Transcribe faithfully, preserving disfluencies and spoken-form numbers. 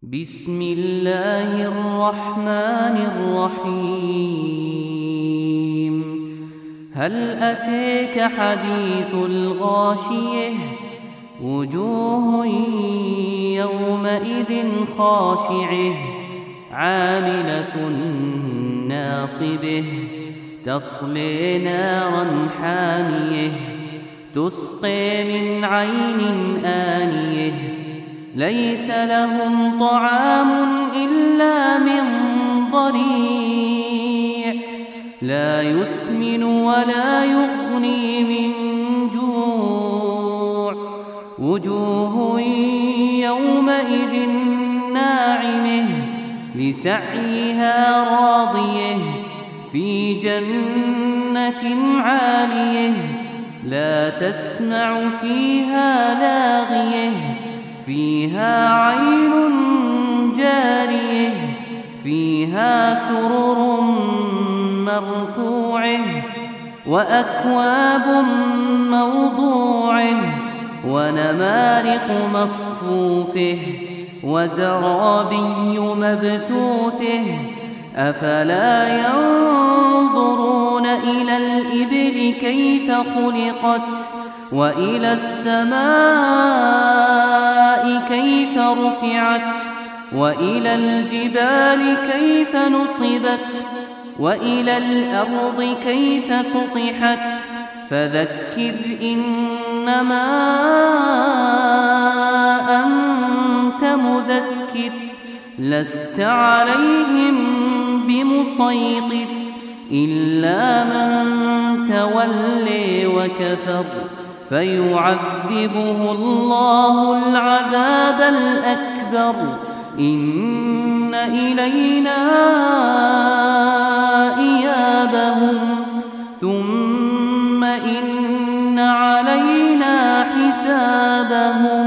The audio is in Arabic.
بسم الله الرحمن الرحيم. هل أتيك حديث الغاشية؟ وجوه يومئذ خاشعة عاملة ناصبة تصلي نارا حامية تسقي من عين آنية ليس لهم طعام إلا من ضريع لا يسمن ولا يغني من جوع وجوه يومئذ ناعمة لسعيها راضية في جنة عالية لا تسمع فيها لاغية فيها عين جارية فيها سرر مرفوعة وأكواب موضوعة ونمارق مصفوفة وزرابي مبثوثة أفلا ينظرون إلى الإبل كيف خلقت وإلى السماء كيف رفعت وإلى الجبال كيف نصبت وإلى الأرض كيف سطحت فذكر إنما أنت مذكر لست عليهم بمسيطر إلا من تولي وكفر فيعذبه الله العذاب الأكبر إن إلينا إيابهم ثم إن علينا حسابهم.